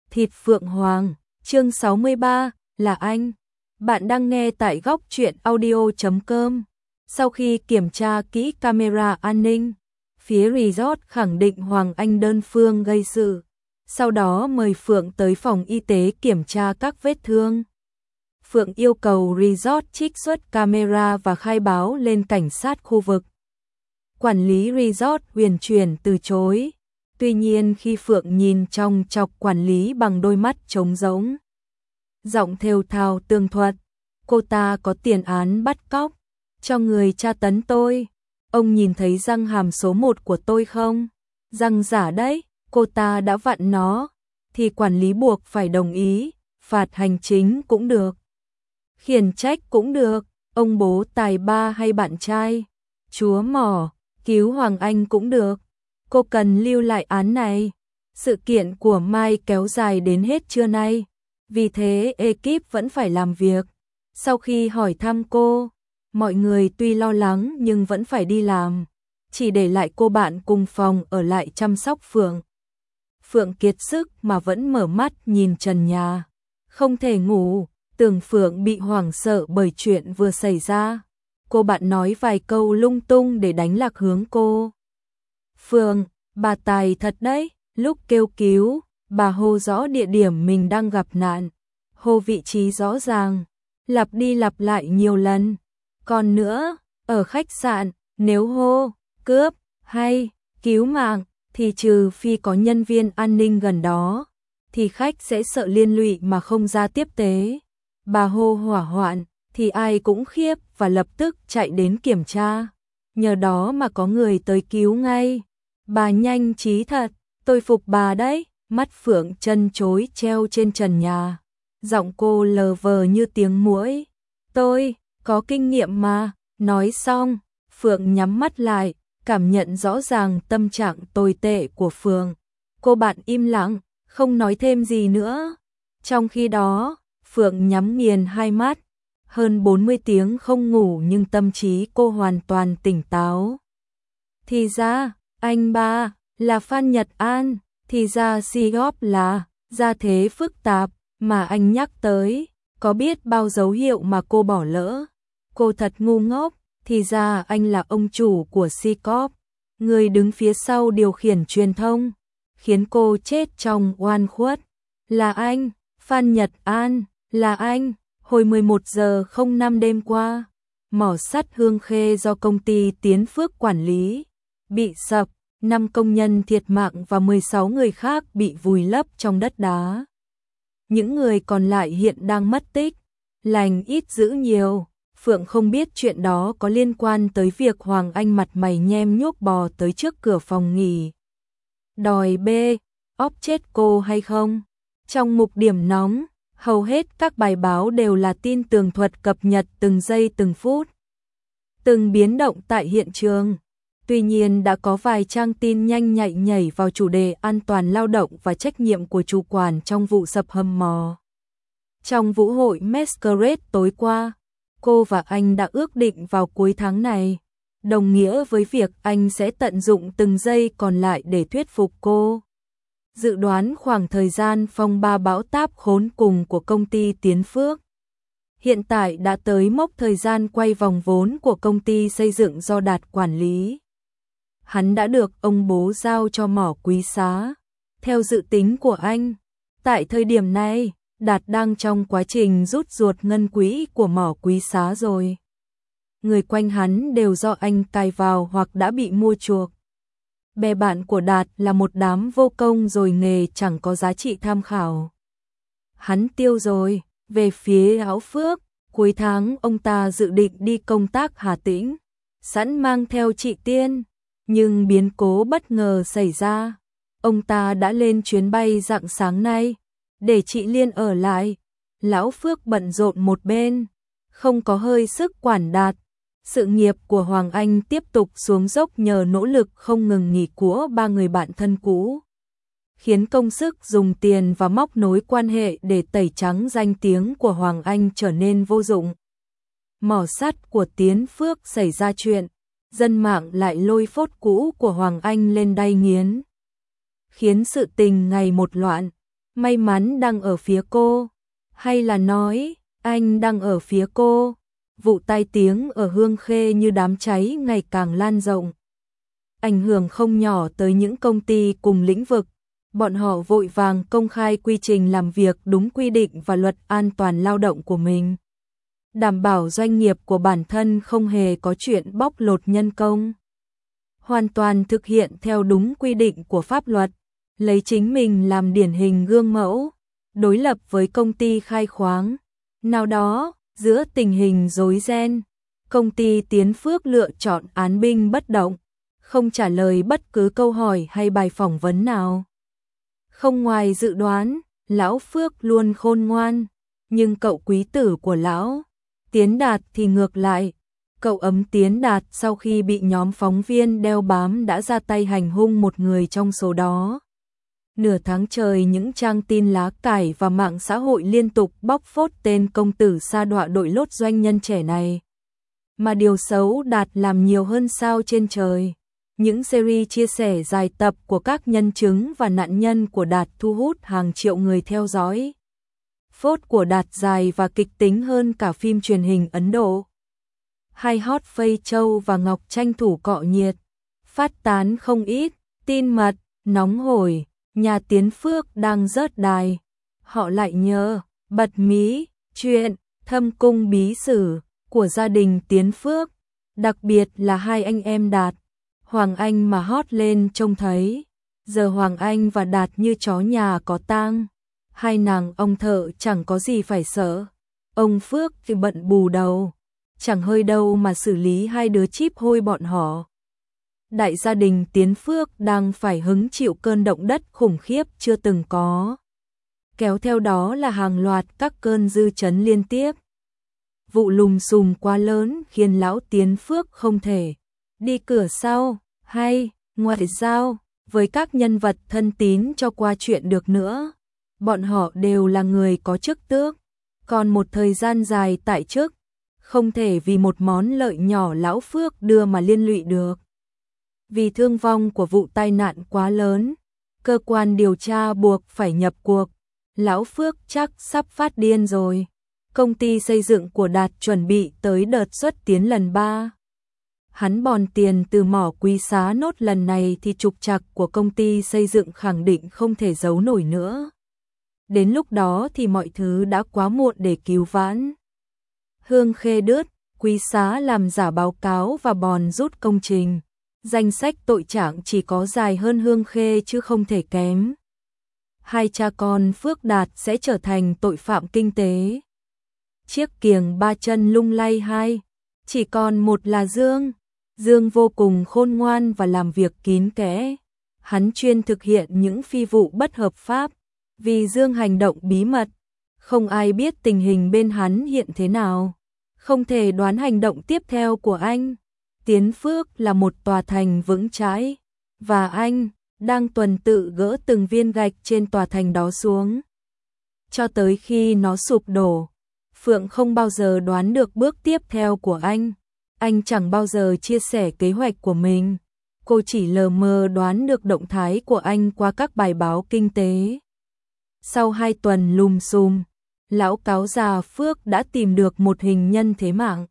Thịt Phượng Hoàng, chương 63, là anh. Bạn đang nghe tại góc truyện audio.com. Sau khi kiểm tra kỹ camera an ninh, phía resort khẳng định Hoàng Anh đơn phương gây sự. Sau đó mời Phượng tới phòng y tế kiểm tra các vết thương. Phượng yêu cầu resort trích xuất camera và khai báo lên cảnh sát khu vực. Quản lý resort huyền chuyển từ chối. Tuy nhiên khi Phượng nhìn trong chọc quản lý bằng đôi mắt trống rỗng, giọng thều thào tường thuật, cô ta có tiền án bắt cóc, cho người tra tấn tôi. Ông nhìn thấy răng hàm số 1 của tôi không? Răng giả đấy, cô ta đã vặn nó, thì quản lý buộc phải đồng ý, phạt hành chính cũng được, khiển trách cũng được, ông bố tài ba hay bạn trai, chúa mỏ, cứu Hoàng Anh cũng được. Cô cần lưu lại án này. Sự kiện của Mai kéo dài đến hết trưa nay, vì thế ekip vẫn phải làm việc. Sau khi hỏi thăm cô, mọi người tuy lo lắng nhưng vẫn phải đi làm, chỉ để lại cô bạn cùng phòng ở lại chăm sóc Phượng. Phượng kiệt sức mà vẫn mở mắt nhìn trần nhà, không thể ngủ, tưởng Phượng bị hoảng sợ bởi chuyện vừa xảy ra. Cô bạn nói vài câu lung tung để đánh lạc hướng cô. Phượng, bà tài thật đấy, lúc kêu cứu, bà hô rõ địa điểm mình đang gặp nạn, hô vị trí rõ ràng, lặp đi lặp lại nhiều lần. Còn nữa, ở khách sạn, nếu hô, cướp, hay, cứu mạng, thì trừ phi có nhân viên an ninh gần đó, thì khách sẽ sợ liên lụy mà không ra tiếp tế. Bà hô hỏa hoạn, thì ai cũng khiếp và lập tức chạy đến kiểm tra. Nhờ đó mà có người tới cứu ngay. Bà nhanh trí thật, tôi phục bà đấy. Mắt Phượng chân chối treo trên trần nhà, giọng cô lờ vờ như tiếng muỗi. Tôi có kinh nghiệm mà. Nói xong, Phượng nhắm mắt lại, cảm nhận rõ ràng tâm trạng tồi tệ của Phượng. Cô bạn im lặng, không nói thêm gì nữa. Trong khi đó, Phượng nhắm nghiền hai mắt, hơn 40 tiếng không ngủ nhưng tâm trí cô hoàn toàn tỉnh táo. Thì ra, anh ba là Phan Nhật An, thì ra C-góp là gia thế phức tạp mà anh nhắc tới, có biết bao dấu hiệu mà cô bỏ lỡ. Cô thật ngu ngốc, thì ra anh là ông chủ của C-corp, người đứng phía sau điều khiển truyền thông, khiến cô chết trong oan khuất. Là anh, Phan Nhật An, là anh. Hồi 11 giờ 05 đêm qua, mỏ sắt Hương Khê do công ty Tiến Phước quản lý bị sập, 5 công nhân thiệt mạng và 16 người khác bị vùi lấp trong đất đá. Những người còn lại hiện đang mất tích, lành ít dữ nhiều. Phượng không biết chuyện đó có liên quan tới việc Hoàng Anh mặt mày nhem nhuốc bò tới trước cửa phòng nghỉ đòi bê óp chết cô hay không. Trong mục điểm nóng, hầu hết các bài báo đều là tin tường thuật cập nhật từng giây từng phút, từng biến động tại hiện trường. Tuy nhiên đã có vài trang tin nhanh nhạy nhảy vào chủ đề an toàn lao động và trách nhiệm của chủ quản trong vụ sập hầm mỏ. Trong vũ hội Masquerade tối qua, cô và anh đã ước định vào cuối tháng này, đồng nghĩa với việc anh sẽ tận dụng từng giây còn lại để thuyết phục cô. Dự đoán khoảng thời gian phong ba bão táp khốn cùng của công ty Tiến Phước. Hiện tại đã tới mốc thời gian quay vòng vốn của công ty xây dựng do Đạt quản lý. Hắn đã được ông bố giao cho mỏ Quý Xá. Theo dự tính của anh, tại thời điểm này, Đạt đang trong quá trình rút ruột ngân quỹ của mỏ Quý Xá rồi. Người quanh hắn đều do anh cài vào hoặc đã bị mua chuộc. Bè bạn của Đạt là một đám vô công rồi nghề chẳng có giá trị tham khảo. Hắn tiêu rồi. Về phía Áo Phước, cuối tháng ông ta dự định đi công tác Hà Tĩnh, sẵn mang theo chị Tiên, nhưng biến cố bất ngờ xảy ra. Ông ta đã lên chuyến bay rạng sáng nay, để chị Liên ở lại. Lão Phước bận rộn một bên, không có hơi sức quản Đạt. Sự nghiệp của Hoàng Anh tiếp tục xuống dốc nhờ nỗ lực không ngừng nghỉ của ba người bạn thân cũ, khiến công sức dùng tiền và móc nối quan hệ để tẩy trắng danh tiếng của Hoàng Anh trở nên vô dụng. Mỏ sắt của Tiến Phước xảy ra chuyện, dân mạng lại lôi phốt cũ của Hoàng Anh lên đay nghiến, khiến sự tình ngày một loạn. may mắn đang ở phía cô, hay là nói, anh đang ở phía cô. Vụ tai tiếng ở Hương Khê như đám cháy ngày càng lan rộng. Ảnh hưởng không nhỏ tới những công ty cùng lĩnh vực. Bọn họ vội vàng công khai quy trình làm việc đúng quy định và luật an toàn lao động của mình. Đảm bảo doanh nghiệp của bản thân không hề có chuyện bóc lột nhân công. Hoàn toàn thực hiện theo đúng quy định của pháp luật, lấy chính mình làm điển hình gương mẫu, đối lập với công ty khai khoáng. Nào đó, giữa tình hình rối ren, công ty Tiến Phước lựa chọn án binh bất động, không trả lời bất cứ câu hỏi hay bài phỏng vấn nào. Không ngoài dự đoán, lão Phước luôn khôn ngoan, nhưng cậu quý tử của lão Tiến Đạt thì ngược lại. Cậu ấm Tiến Đạt sau khi bị nhóm phóng viên đeo bám đã ra tay hành hung một người trong số đó. Nửa tháng trời những trang tin lá cải và mạng xã hội liên tục bóc phốt tên công tử sa đọa đội lốt doanh nhân trẻ này. Mà điều xấu Đạt làm nhiều hơn sao trên trời. Những series chia sẻ dài tập của các nhân chứng và nạn nhân của Đạt thu hút hàng triệu người theo dõi. Phốt của Đạt dài và kịch tính hơn cả phim truyền hình Ấn Độ. Hai hot phây Châu và Ngọc tranh thủ cọ nhiệt, phát tán không ít tin mật, nóng hổi, nhà Tiến Phước đang rớt đài. Họ lại nhớ, bật mí, chuyện, thâm cung bí sử của gia đình Tiến Phước, đặc biệt là hai anh em Đạt, Hoàng Anh mà hot lên trông thấy. Giờ Hoàng Anh và Đạt như chó nhà có tang, hai nàng ông thợ chẳng có gì phải sợ. Ông Phước thì bận bù đầu, chẳng hơi đâu mà xử lý hai đứa chíp hôi bọn họ. Đại gia đình Tiến Phước đang phải hứng chịu cơn động đất khủng khiếp chưa từng có. Kéo theo đó là hàng loạt các cơn dư chấn liên tiếp. Vụ lùm xùm quá lớn khiến lão Tiến Phước không thể đi cửa sau hay ngoại giao với các nhân vật thân tín cho qua chuyện được nữa. Bọn họ đều là người có chức tước, còn một thời gian dài tại chức, không thể vì một món lợi nhỏ lão Phước đưa mà liên lụy được. Vì thương vong của vụ tai nạn quá lớn, cơ quan điều tra buộc phải nhập cuộc. Lão Phước chắc sắp phát điên rồi. Công ty xây dựng của Đạt chuẩn bị tới đợt xuất tiến lần 3. Hắn bòn tiền từ mỏ Quý Xá nốt lần này thì trục trặc của công ty xây dựng khẳng định không thể giấu nổi nữa. Đến lúc đó thì mọi thứ đã quá muộn để cứu vãn. Hương Khê đứt, Quý Xá làm giả báo cáo và bòn rút công trình. Danh sách tội trạng chỉ có dài hơn Hương Khê chứ không thể kém. Hai cha con Phước Đạt sẽ trở thành tội phạm kinh tế. Chiếc kiềng ba chân lung lay hai, chỉ còn một là Dương. Dương vô cùng khôn ngoan và làm việc kín kẽ. Hắn chuyên thực hiện những phi vụ bất hợp pháp. Vì Dương hành động bí mật, không ai biết tình hình bên hắn hiện thế nào. Không thể đoán hành động tiếp theo của anh. Tiến Phước là một tòa thành vững chãi, và anh đang tuần tự gỡ từng viên gạch trên tòa thành đó xuống. Cho tới khi nó sụp đổ, Phượng không bao giờ đoán được bước tiếp theo của anh. Anh chẳng bao giờ chia sẻ kế hoạch của mình. Cô chỉ lờ mờ đoán được động thái của anh qua các bài báo kinh tế. Sau 2 tuần lùm xùm, lão cáo già Phước đã tìm được một hình nhân thế mạng.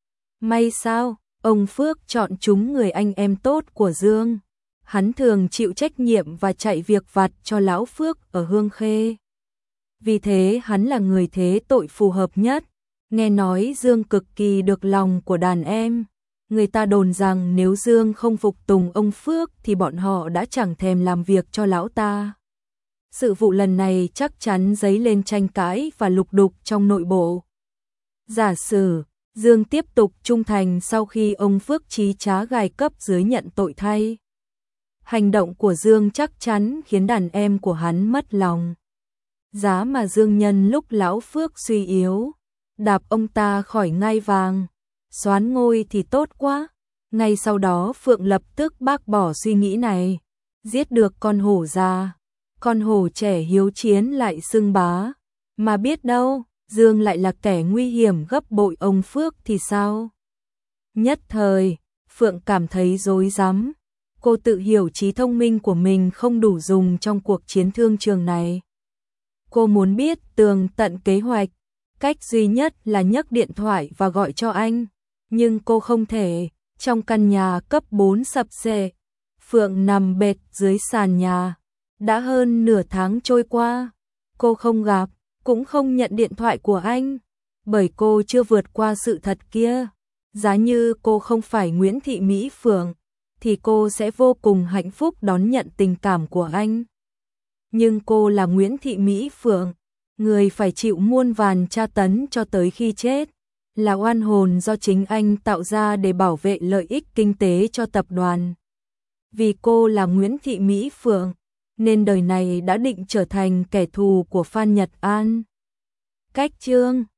May sao, ông Phước chọn chúng người anh em tốt của Dương. Hắn thường chịu trách nhiệm và chạy việc vặt cho lão Phước ở Hương Khê. Vì thế hắn là người thế tội phù hợp nhất. Nghe nói Dương cực kỳ được lòng của đàn em. Người ta đồn rằng nếu Dương không phục tùng ông Phước thì bọn họ đã chẳng thèm làm việc cho lão ta. Sự vụ lần này chắc chắn dấy lên tranh cãi và lục đục trong nội bộ. Giả sử Dương tiếp tục trung thành sau khi ông Phước trí trá gài cấp dưới nhận tội thay. Hành động của Dương chắc chắn khiến đàn em của hắn mất lòng. Giá mà Dương nhân lúc lão Phước suy yếu, đạp ông ta khỏi ngai vàng, soán ngôi thì tốt quá. Ngay sau đó Phượng lập tức bác bỏ suy nghĩ này, giết được con hổ già. Con hổ trẻ hiếu chiến lại xưng bá, mà biết đâu, Dương lại là kẻ nguy hiểm gấp bội ông Phước thì sao? Nhất thời, Phượng cảm thấy rối rắm. Cô tự hiểu trí thông minh của mình không đủ dùng trong cuộc chiến thương trường này. Cô muốn biết tường tận kế hoạch, cách duy nhất là nhấc điện thoại và gọi cho anh, nhưng cô không thể. Trong căn nhà cấp 4 sập xệ, Phượng nằm bệt dưới sàn nhà. Đã hơn nửa tháng trôi qua, cô không gặp, cũng không nhận điện thoại của anh, bởi cô chưa vượt qua sự thật kia. Giá như cô không phải Nguyễn Thị Mỹ Phượng, thì cô sẽ vô cùng hạnh phúc đón nhận tình cảm của anh. Nhưng cô là Nguyễn Thị Mỹ Phượng, người phải chịu muôn vàn tra tấn cho tới khi chết, là oan hồn do chính anh tạo ra để bảo vệ lợi ích kinh tế cho tập đoàn. Vì cô là Nguyễn Thị Mỹ Phượng, nên đời này đã định trở thành kẻ thù của Phan Nhật An. Cách chương